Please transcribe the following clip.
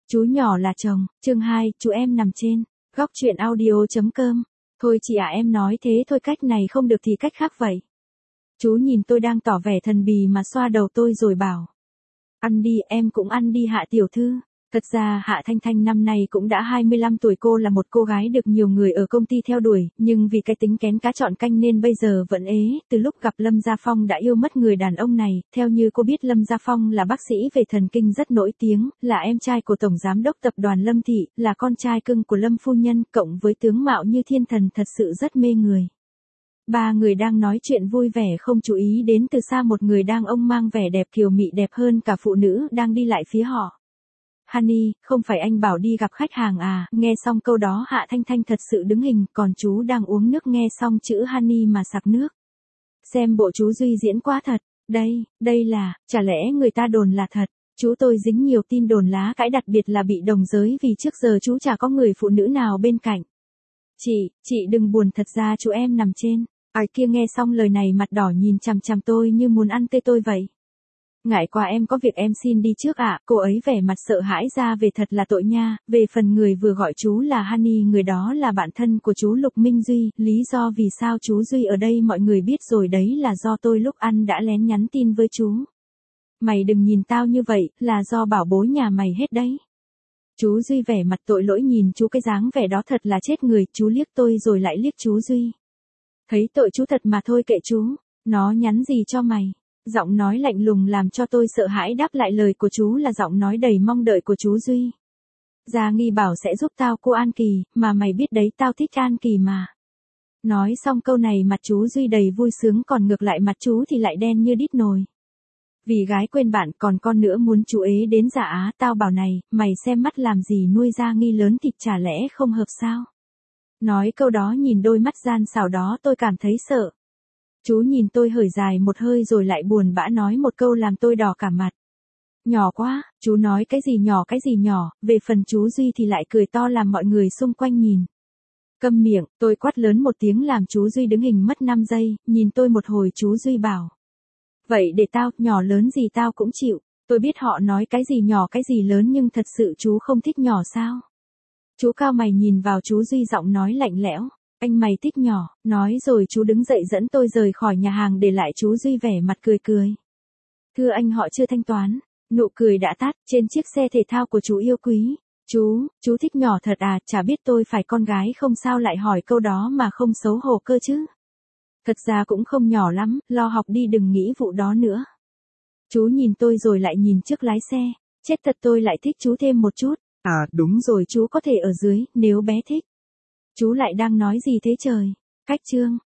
Chú nhỏ là chồng, chương 2, chú em nằm trên. Góc chuyện audio.com. Thôi chị à, em nói thế thôi, cách này không được thì cách khác vậy. Chú nhìn tôi đang tỏ vẻ thần bì mà xoa đầu tôi rồi bảo. Ăn đi, em cũng ăn đi Hạ tiểu thư. Thật ra Hạ Thanh Thanh năm nay cũng đã 25 tuổi, cô là một cô gái được nhiều người ở công ty theo đuổi, nhưng vì cái tính kén cá chọn canh nên bây giờ vẫn ế. Từ lúc gặp Lâm Gia Phong đã yêu mất người đàn ông này. Theo như cô biết, Lâm Gia Phong là bác sĩ về thần kinh rất nổi tiếng, là em trai của Tổng Giám đốc Tập đoàn Lâm Thị, là con trai cưng của Lâm Phu Nhân, cộng với tướng mạo như thiên thần thật sự rất mê người. Ba người đang nói chuyện vui vẻ không chú ý đến từ xa một người đàn ông mang vẻ đẹp kiều mị, đẹp hơn cả phụ nữ, đang đi lại phía họ. Honey, không phải anh bảo đi gặp khách hàng à? Nghe xong câu đó Hạ Thanh Thanh thật sự đứng hình, còn chú đang uống nước nghe xong chữ honey mà sặc nước. Xem bộ chú Duy diễn quá thật. Đây là, chả lẽ người ta đồn là thật? Chú tôi dính nhiều tin đồn lá cãi, đặc biệt là bị đồng giới, vì trước giờ chú chả có người phụ nữ nào bên cạnh. Chị đừng buồn, thật ra chú em nằm trên. Ai kia nghe xong lời này mặt đỏ nhìn chằm chằm tôi như muốn ăn tươi tôi vậy. Ngại quá, em có việc em xin đi trước ạ. Cô ấy vẻ mặt sợ hãi ra về, thật là tội nha. Về phần người vừa gọi chú là Honey, người đó là bạn thân của chú Lục Minh Duy. Lý do vì sao chú Duy ở đây mọi người biết rồi đấy, là do tôi lúc ăn đã lén nhắn tin với chú. Mày đừng nhìn tao như vậy, là do bảo bối nhà mày hết đấy. Chú Duy vẻ mặt tội lỗi nhìn chú, cái dáng vẻ đó thật là chết người. Chú liếc tôi rồi lại liếc chú Duy. Thấy tội chú thật mà thôi kệ chú. Nó nhắn gì cho mày? Giọng nói lạnh lùng làm cho tôi sợ hãi đáp lại lời của chú là giọng nói đầy mong đợi của chú Duy. Gia Nghi bảo sẽ giúp tao cô An Kỳ, mà mày biết đấy tao thích An Kỳ mà. Nói xong câu này mặt chú Duy đầy vui sướng, còn ngược lại mặt chú thì lại đen như đít nồi. Vì gái quên bạn, còn con nữa muốn chú ế đến giả á. Tao bảo này, mày xem mắt làm gì nuôi Gia Nghi lớn thịt, chả lẽ không hợp sao? Nói câu đó nhìn đôi mắt gian xảo đó tôi cảm thấy sợ. Chú nhìn tôi hởi dài một hơi rồi lại buồn bã nói một câu làm tôi đỏ cả mặt. Nhỏ quá, chú nói cái gì nhỏ, về phần chú Duy thì lại cười to làm mọi người xung quanh nhìn. Câm miệng, tôi quát lớn một tiếng làm chú Duy đứng hình mất 5 giây, nhìn tôi một hồi chú Duy bảo. Vậy để tao, nhỏ lớn gì tao cũng chịu, tôi biết họ nói cái gì nhỏ cái gì lớn, nhưng thật sự chú không thích nhỏ sao? Chú cao mày nhìn vào chú Duy, giọng nói lạnh lẽo. Anh mày thích nhỏ, nói rồi chú đứng dậy dẫn tôi rời khỏi nhà hàng, để lại chú Duy vẻ mặt cười cười. Thưa anh, họ chưa thanh toán. Nụ cười đã tắt, trên chiếc xe thể thao của chú yêu quý. Chú thích nhỏ thật à? Chả biết tôi phải con gái không sao lại hỏi câu đó mà không xấu hổ cơ chứ. Thật ra cũng không nhỏ lắm, lo học đi, đừng nghĩ vụ đó nữa. Chú nhìn tôi rồi lại nhìn chiếc lái xe. Chết thật, tôi lại thích chú thêm một chút. À đúng rồi, chú có thể ở dưới, nếu bé thích. Chú lại đang nói gì thế trời? Cách chương.